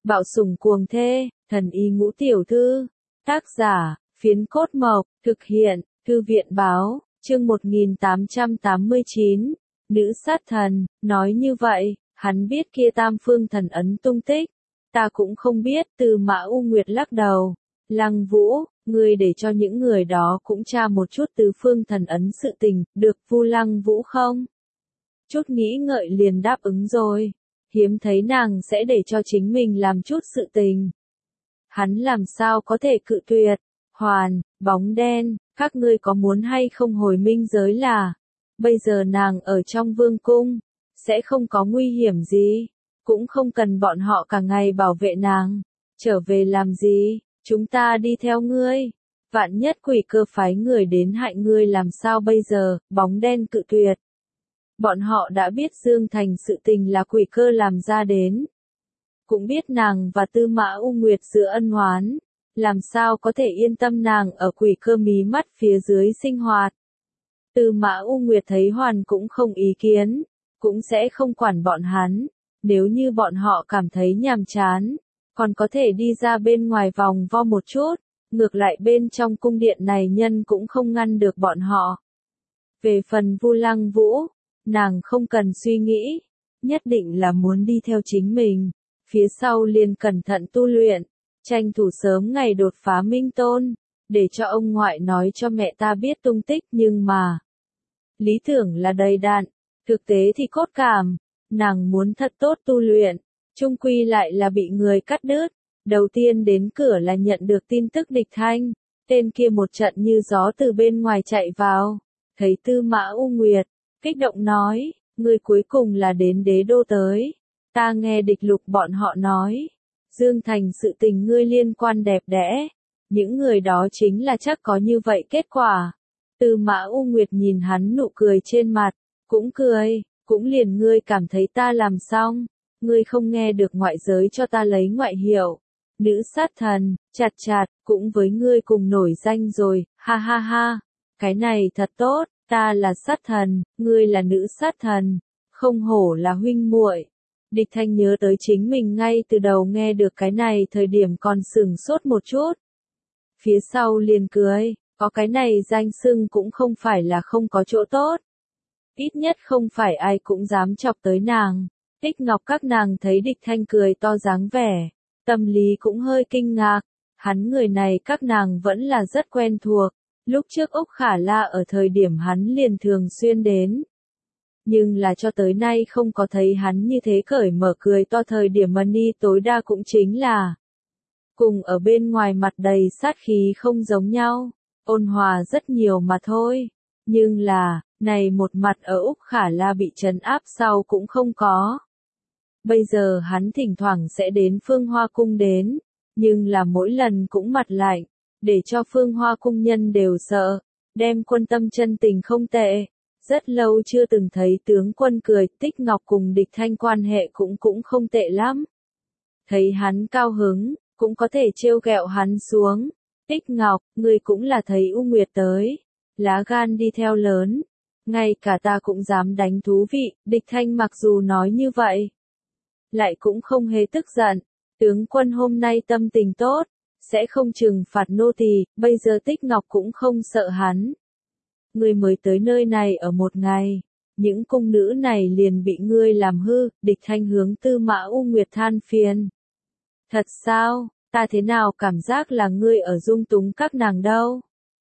Bạo sủng cuồng thê, thần y ngũ tiểu thư. Tác giả, Phiến Cốt Mộc, thực hiện, Thư viện báo, chương 1889, nữ sát thần, nói như vậy, hắn biết kia tam phương thần ấn tung tích. Ta cũng không biết, Từ Mã U Nguyệt lắc đầu. Lăng Vũ, ngươi để cho những người đó cũng tra một chút tứ phương thần ấn sự tình, được Vu Lăng Vũ không? Chút nghĩ ngợi liền đáp ứng rồi. Hiếm thấy nàng sẽ để cho chính mình làm chút sự tình. Hắn làm sao có thể cự tuyệt? Hoàn, bóng đen, các ngươi có muốn hay không hồi minh giới là? Bây giờ nàng ở trong vương cung, sẽ không có nguy hiểm gì, cũng không cần bọn họ cả ngày bảo vệ nàng. Trở về làm gì? Chúng ta đi theo ngươi. Vạn nhất quỷ cơ phái người đến hại ngươi làm sao bây giờ? Bóng đen cự tuyệt. Bọn họ đã biết Dương Thành sự tình là quỷ cơ làm ra đến. Cũng biết nàng và Tư Mã U Nguyệt giữa ân oán. Làm sao có thể yên tâm nàng ở quỷ cơ mí mắt phía dưới sinh hoạt. Tư Mã U Nguyệt thấy Hoàn cũng không ý kiến. Cũng sẽ không quản bọn hắn. Nếu như bọn họ cảm thấy nhàm chán. Còn có thể đi ra bên ngoài vòng vo một chút. Ngược lại bên trong cung điện này nhân cũng không ngăn được bọn họ. Về phần Vu Lăng Vũ. Nàng không cần suy nghĩ, nhất định là muốn đi theo chính mình, phía sau liền cẩn thận tu luyện, tranh thủ sớm ngày đột phá minh tôn, để cho ông ngoại nói cho mẹ ta biết tung tích nhưng mà, lý tưởng là đầy đặn, thực tế thì cốt cảm, nàng muốn thật tốt tu luyện, chung quy lại là bị người cắt đứt, đầu tiên đến cửa là nhận được tin tức Địch Thanh, tên kia một trận như gió từ bên ngoài chạy vào, thấy Tư Mã U Nguyệt. Kích động nói, ngươi cuối cùng là đến đế đô tới. Ta nghe địch lục bọn họ nói. Dương Thành sự tình ngươi liên quan đẹp đẽ. Những người đó chính là chắc có như vậy kết quả. Tư Mã U Nguyệt nhìn hắn nụ cười trên mặt. Cũng cười, cũng liền ngươi cảm thấy ta làm xong. Ngươi không nghe được ngoại giới cho ta lấy ngoại hiệu. Nữ sát thần, chặt chặt, cũng với ngươi cùng nổi danh rồi, ha ha ha. Cái này thật tốt. Ta là sát thần, ngươi là nữ sát thần, không hổ là huynh muội. Địch Thanh nhớ tới chính mình ngay từ đầu nghe được cái này thời điểm còn sửng sốt một chút. Phía sau liền cười, có cái này danh xưng cũng không phải là không có chỗ tốt. Ít nhất không phải ai cũng dám chọc tới nàng. Tích Ngọc các nàng thấy Địch Thanh cười to dáng vẻ, tâm lý cũng hơi kinh ngạc. Hắn người này các nàng vẫn là rất quen thuộc. Lúc trước Úc Khả La ở thời điểm hắn liền thường xuyên đến. Nhưng là cho tới nay không có thấy hắn như thế cởi mở cười to thời điểm Mani tối đa cũng chính là cùng ở bên ngoài mặt đầy sát khí không giống nhau, ôn hòa rất nhiều mà thôi. Nhưng là, này một mặt ở Úc Khả La bị trấn áp sau cũng không có. Bây giờ hắn thỉnh thoảng sẽ đến Phương Hoa Cung đến, nhưng là mỗi lần cũng mặt lạnh. Để cho Phương Hoa cung nhân đều sợ, đem Quân tâm chân tình không tệ. Rất lâu chưa từng thấy tướng quân cười, Tích Ngọc cùng Địch Thanh quan hệ cũng không tệ lắm. Thấy hắn cao hứng, cũng có thể trêu ghẹo hắn xuống. Tích Ngọc, người cũng là thấy U Nguyệt tới. Lá gan đi theo lớn. Ngay cả ta cũng dám đánh thú vị, Địch Thanh mặc dù nói như vậy. Lại cũng không hề tức giận. Tướng quân hôm nay tâm tình tốt. Sẽ không trừng phạt nô tỳ, bây giờ Tích Ngọc cũng không sợ hắn. Ngươi mới tới nơi này ở một ngày, những cung nữ này liền bị ngươi làm hư, Địch Thanh hướng Tư Mã U Nguyệt than phiền. Thật sao, ta thế nào cảm giác là ngươi ở dung túng các nàng đâu?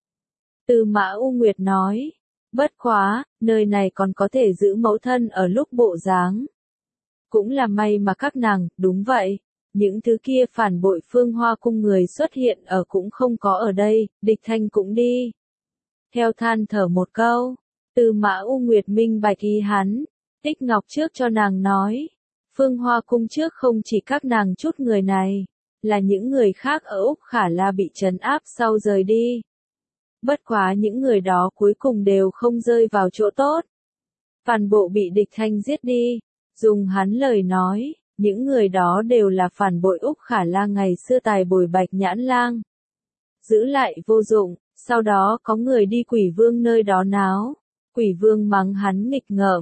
Tư Mã U Nguyệt nói, bất quá, nơi này còn có thể giữ mẫu thân ở lúc bộ dáng. Cũng là may mà các nàng, đúng vậy. Những thứ kia phản bội Phương Hoa cung người xuất hiện ở cũng không có ở đây, Địch Thanh cũng đi. Theo than thở một câu, Tư Mã U Nguyệt minh bạch ý hắn, Tích Ngọc trước cho nàng nói, Phương Hoa cung trước không chỉ các nàng chút người này, là những người khác ở Úc Khả La bị trấn áp sau rời đi. Bất quá những người đó cuối cùng đều không rơi vào chỗ tốt. Phản bộ bị Địch Thanh giết đi, dùng hắn lời nói. Những người đó đều là phản bội Úc Khả La ngày xưa tài bồi Bạch Nhãn Lang. Giữ lại vô dụng, sau đó có người đi Quỷ Vương nơi đó náo. Quỷ Vương mắng hắn nghịch ngợm,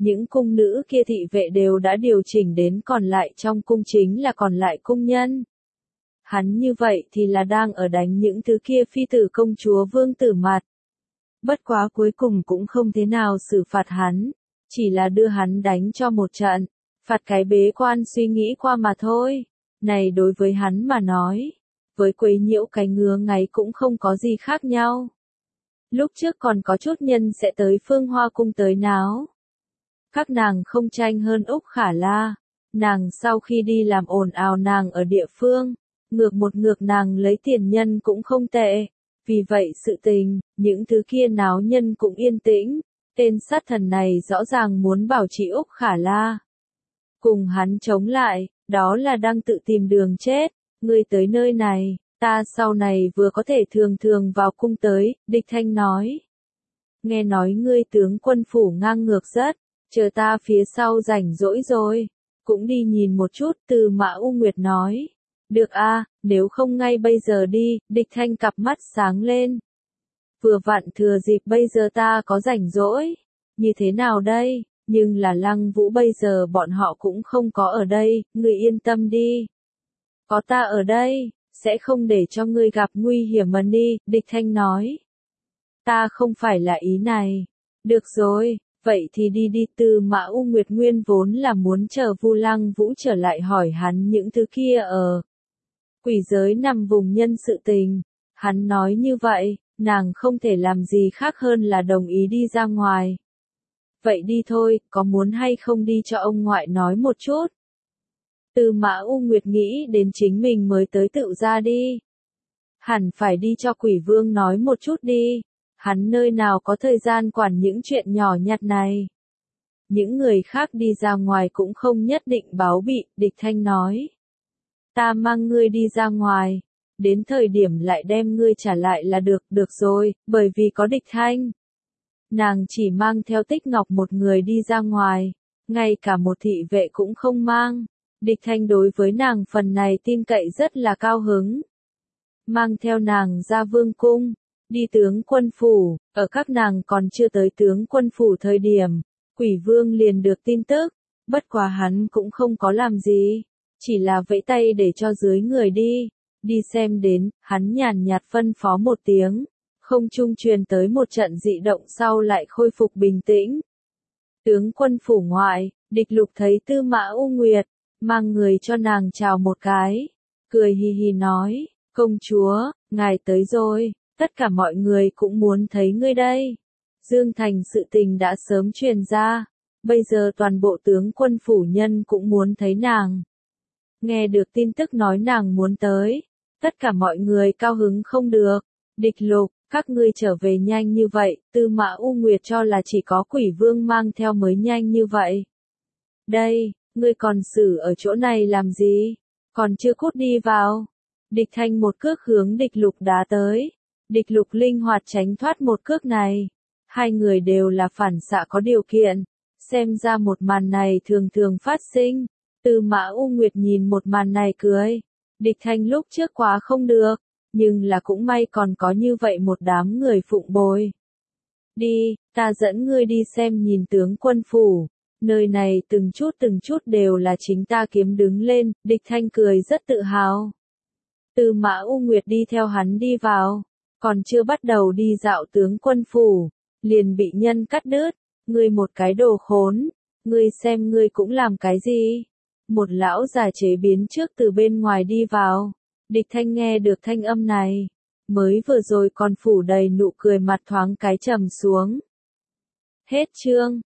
những cung nữ kia thị vệ đều đã điều chỉnh đến còn lại trong cung chính là còn lại cung nhân. Hắn như vậy thì là đang ở đánh những thứ kia phi tử công chúa vương tử mặt. Bất quá cuối cùng cũng không thế nào xử phạt hắn, chỉ là đưa hắn đánh cho một trận, phạt cái bế quan suy nghĩ qua mà thôi. Này đối với hắn mà nói, với quấy nhiễu cái ngứa ngáy cũng không có gì khác nhau. Lúc trước còn có chút nhân sẽ tới Phương Hoa cung tới náo. Các nàng không tranh hơn Úc Khả La, nàng sau khi đi làm ồn ào nàng ở địa phương, ngược nàng lấy tiền nhân cũng không tệ. Vì vậy sự tình, những thứ kia náo nhân cũng yên tĩnh, tên sát thần này rõ ràng muốn bảo trì Úc Khả La. Cùng hắn chống lại, đó là đang tự tìm đường chết, ngươi tới nơi này, ta sau này vừa có thể thường thường vào cung tới, Địch Thanh nói. Nghe nói ngươi tướng quân phủ ngang ngược rất, chờ ta phía sau rảnh rỗi rồi, cũng đi nhìn một chút, Từ Mã U Nguyệt nói. Được a, nếu không ngay bây giờ đi, Địch Thanh cặp mắt sáng lên. Vừa vặn thừa dịp bây giờ ta có rảnh rỗi. Như thế nào đây? Nhưng là Lăng Vũ bây giờ bọn họ cũng không có ở đây, ngươi yên tâm đi. Có ta ở đây, sẽ không để cho ngươi gặp nguy hiểm mà đi, Địch Thanh nói. Ta không phải là ý này. Được rồi, vậy thì đi đi. Từ Mã U Nguyệt nguyên vốn là muốn chờ Vu Lăng Vũ trở lại hỏi hắn những thứ kia ở quỷ giới nằm vùng nhân sự tình. Hắn nói như vậy, nàng không thể làm gì khác hơn là đồng ý đi ra ngoài. Vậy đi thôi, có muốn hay không đi cho ông ngoại nói một chút? Từ Mã U Nguyệt nghĩ đến chính mình mới tới tự ra đi. Hẳn phải đi cho quỷ vương nói một chút đi. Hắn nơi nào có thời gian quản những chuyện nhỏ nhặt này. Những người khác đi ra ngoài cũng không nhất định báo bị, Địch Thanh nói. Ta mang ngươi đi ra ngoài, đến thời điểm lại đem ngươi trả lại là được rồi, bởi vì có Địch Thanh. Nàng chỉ mang theo Tích Ngọc một người đi ra ngoài, ngay cả một thị vệ cũng không mang. Địch Thanh đối với nàng phần này tin cậy rất là cao hứng. Mang theo nàng ra vương cung, đi tướng quân phủ, ở các nàng còn chưa tới tướng quân phủ thời điểm, quỷ vương liền được tin tức, bất quá hắn cũng không có làm gì, chỉ là vẫy tay để cho dưới người đi xem đến, hắn nhàn nhạt phân phó một tiếng, không trung truyền tới một trận dị động sau lại khôi phục bình tĩnh. Tướng quân phủ ngoại, Địch Lục thấy Tư Mã U Nguyệt, mang người cho nàng chào một cái, cười hì hì nói, công chúa, ngài tới rồi, tất cả mọi người cũng muốn thấy ngươi đây. Dương Thành sự tình đã sớm truyền ra, bây giờ toàn bộ tướng quân phủ nhân cũng muốn thấy nàng. Nghe được tin tức nói nàng muốn tới, tất cả mọi người cao hứng không được. Địch Lục, các ngươi trở về nhanh như vậy, Tư Mã U Nguyệt cho là chỉ có quỷ vương mang theo mới nhanh như vậy. Đây, ngươi còn xử ở chỗ này làm gì? Còn chưa cút đi vào. Địch Thanh một cước hướng Địch Lục đá tới. Địch Lục linh hoạt tránh thoát một cước này. Hai người đều là phản xạ có điều kiện. Xem ra một màn này thường thường phát sinh. Tư Mã U Nguyệt nhìn một màn này cười. Địch Thanh lúc trước quá không được, nhưng là cũng may còn có như vậy một đám người phụng bồi. Đi, ta dẫn ngươi đi xem nhìn tướng quân phủ. Nơi này từng chút đều là chính ta kiếm đứng lên, Địch Thanh cười rất tự hào. Tư Mã U Nguyệt đi theo hắn đi vào, còn chưa bắt đầu đi dạo tướng quân phủ, liền bị nhân cắt đứt, ngươi một cái đồ khốn, ngươi xem ngươi cũng làm cái gì? Một lão già chế biến trước từ bên ngoài đi vào, Địch Thanh nghe được thanh âm này, mới vừa rồi còn phủ đầy nụ cười mặt thoáng cái trầm xuống. Hết chương.